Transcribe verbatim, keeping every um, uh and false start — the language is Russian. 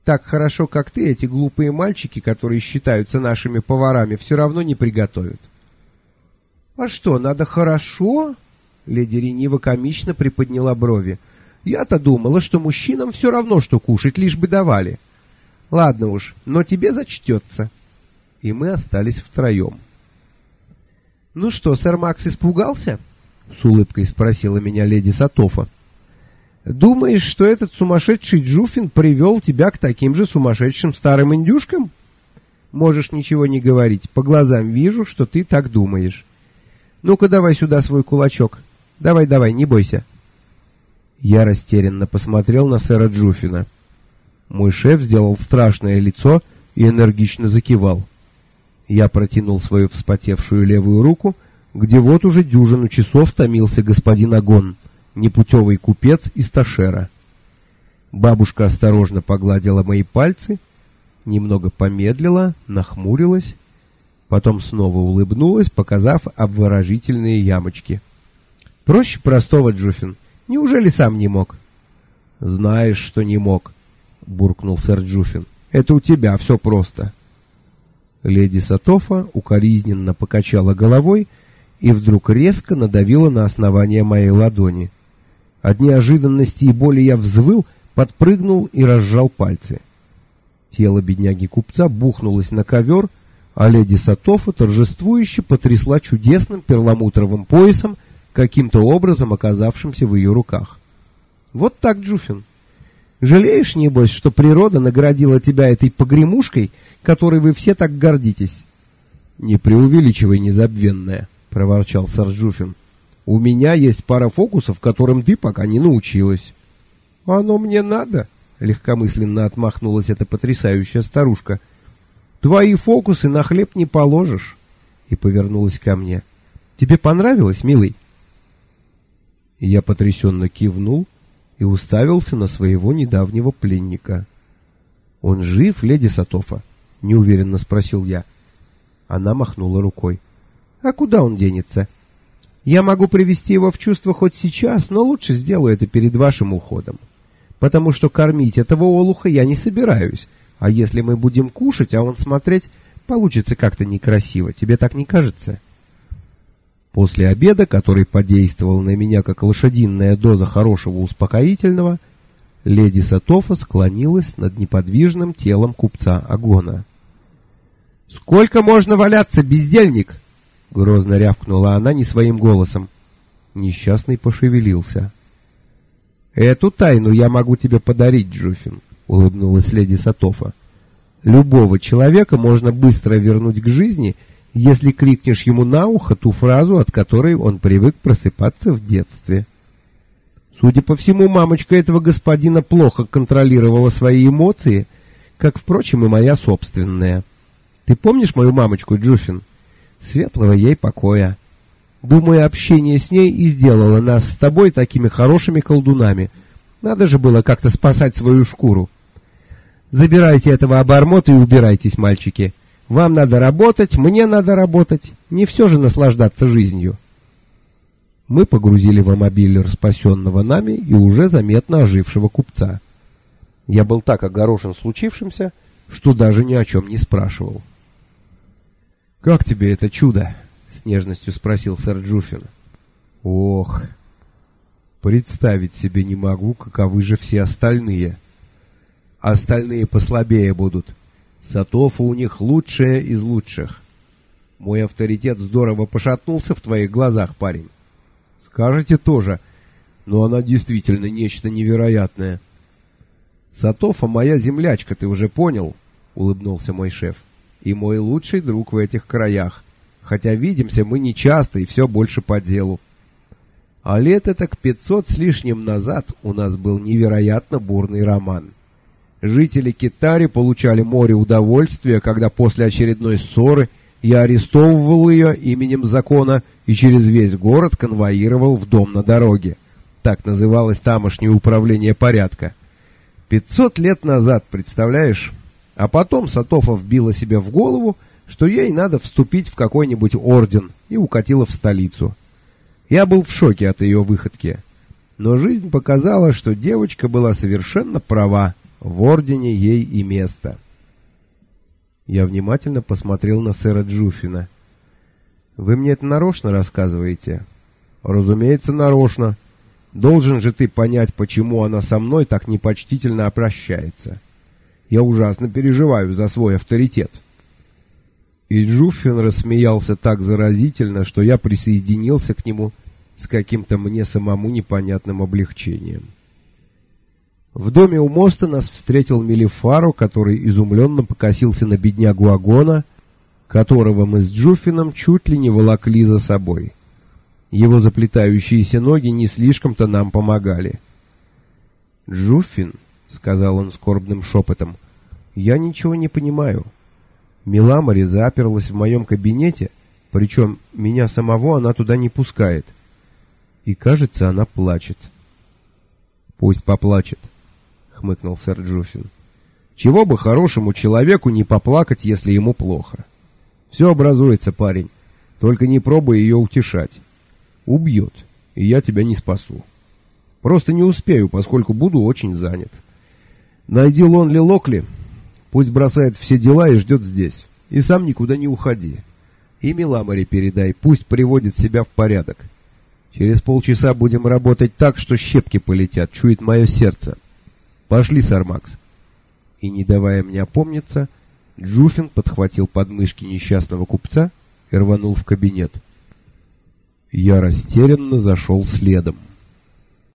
Так хорошо, как ты, эти глупые мальчики, которые считаются нашими поварами, все равно не приготовят. — А что, надо хорошо? — леди Рениво комично приподняла брови. — Я-то думала, что мужчинам все равно, что кушать, лишь бы давали. Ладно уж, но тебе зачтется. И мы остались втроем. — Ну что, сэр Макс испугался? — с улыбкой спросила меня леди Сатофа. — Думаешь, что этот сумасшедший Джуфин привел тебя к таким же сумасшедшим старым индюшкам? Можешь ничего не говорить, по глазам вижу, что ты так думаешь. Ну-ка давай сюда свой кулачок. Давай-давай, не бойся. Я растерянно посмотрел на сэра Джуфина. Мой шеф сделал страшное лицо и энергично закивал. Я протянул свою вспотевшую левую руку, где вот уже дюжину часов томился господин Агон, непутевый купец из Ташера. Бабушка осторожно погладила мои пальцы, немного помедлила, нахмурилась, потом снова улыбнулась, показав обворожительные ямочки. «Проще простого, Джуфин. Неужели сам не мог?» «Знаешь, что не мог», — буркнул сэр Джуфин. «Это у тебя все просто». Леди Сатофа укоризненно покачала головой и вдруг резко надавила на основание моей ладони. От неожиданности и боли я взвыл, подпрыгнул и разжал пальцы. Тело бедняги-купца бухнулось на ковер, а леди Сатофа торжествующе потрясла чудесным перламутровым поясом, каким-то образом оказавшимся в ее руках. «Вот так, Джуфин. Жалеешь, небось, что природа наградила тебя этой погремушкой, которой вы все так гордитесь?» «Не преувеличивай, незабвенная», — проворчал сэр Джуфин. «У меня есть пара фокусов, которым ты пока не научилась». «Оно мне надо?» — легкомысленно отмахнулась эта потрясающая старушка. «Твои фокусы на хлеб не положишь». И повернулась ко мне. «Тебе понравилось, милый?» Я потрясенно кивнул и уставился на своего недавнего пленника. «Он жив, леди Сатофа?» — неуверенно спросил я. Она махнула рукой. «А куда он денется? Я могу привести его в чувство хоть сейчас, но лучше сделаю это перед вашим уходом. Потому что кормить этого олуха я не собираюсь, а если мы будем кушать, а он смотреть, получится как-то некрасиво. Тебе так не кажется?» После обеда, который подействовал на меня как лошадиная доза хорошего успокоительного, леди Сатофа склонилась над неподвижным телом купца Агона. «Сколько можно валяться, бездельник?» — грозно рявкнула она не своим голосом. Несчастный пошевелился. «Эту тайну я могу тебе подарить, Джуфин», — улыбнулась леди Сатофа. «Любого человека можно быстро вернуть к жизни, если крикнешь ему на ухо ту фразу, от которой он привык просыпаться в детстве». Судя по всему, мамочка этого господина плохо контролировала свои эмоции, как, впрочем, и моя собственная. Ты помнишь мою мамочку, Джуфин? Светлого ей покоя. Думаю, общение с ней и сделало нас с тобой такими хорошими колдунами. Надо же было как-то спасать свою шкуру. Забирайте этого обормота и убирайтесь, мальчики. Вам надо работать, мне надо работать. Не все же наслаждаться жизнью. Мы погрузили в мобиль спасенного нами и уже заметно ожившего купца. Я был так огорошен случившимся, что даже ни о чем не спрашивал. «Как тебе это чудо?» — с нежностью спросил сэр Джуфин. «Ох, представить себе не могу, каковы же все остальные. Остальные послабее будут. Сатофа у них лучшая из лучших. Мой авторитет здорово пошатнулся в твоих глазах, парень. Скажете тоже, но она действительно нечто невероятное». «Сатофа моя землячка, ты уже понял?» — улыбнулся мой шеф. «И мой лучший друг в этих краях, хотя видимся мы нечасто и все больше по делу. А лет это к пятьсот с лишним назад у нас был невероятно бурный роман. Жители Китари получали море удовольствия, когда после очередной ссоры я арестовывал ее именем закона и через весь город конвоировал в дом на дороге. Так называлось тамошнее управление порядка. Пятьсот лет назад, представляешь? А потом Сатофа вбила себе в голову, что ей надо вступить в какой-нибудь орден, и укатила в столицу. Я был в шоке от ее выходки. Но жизнь показала, что девочка была совершенно права, В ордене ей и место. Я внимательно посмотрел на сэра Джуффина. «Вы мне это нарочно рассказываете?» «Разумеется, нарочно. Должен же ты понять, почему она со мной так непочтительно обращается. Я ужасно переживаю за свой авторитет». И Джуффин рассмеялся так заразительно, что я присоединился к нему с каким-то мне самому непонятным облегчением. В доме у моста нас встретил Мелифаро, который изумленно покосился на беднягу Агона, которого мы с Джуффином чуть ли не волокли за собой. Его заплетающиеся ноги не слишком-то нам помогали. «Джуффин», — сказал он скорбным шепотом, — «я ничего не понимаю. Миламари заперлась в моем кабинете, причем меня самого она туда не пускает. И, кажется, она плачет». «Пусть поплачет», — хмыкнул сэр Джуффин. «Чего бы хорошему человеку не поплакать, если ему плохо? Все образуется, парень, только не пробуй ее утешать. Убьет, и я тебя не спасу. Просто не успею, поскольку буду очень занят. Найди Лонли Локли, пусть бросает все дела и ждет здесь. И сам никуда не уходи. И Миламари передай, пусть приводит себя в порядок. Через полчаса будем работать так, что щепки полетят, чует мое сердце. Пошли, Сармакс». И, не давая мне опомниться, Джуффин подхватил подмышки несчастного купца и рванул в кабинет. Я растерянно зашел следом.